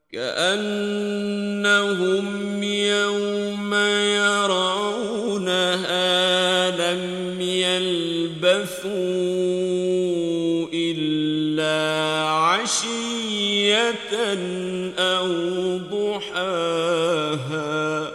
كأنهم يوم يرونها لم يلبثوا إلا عشية أو ضحاها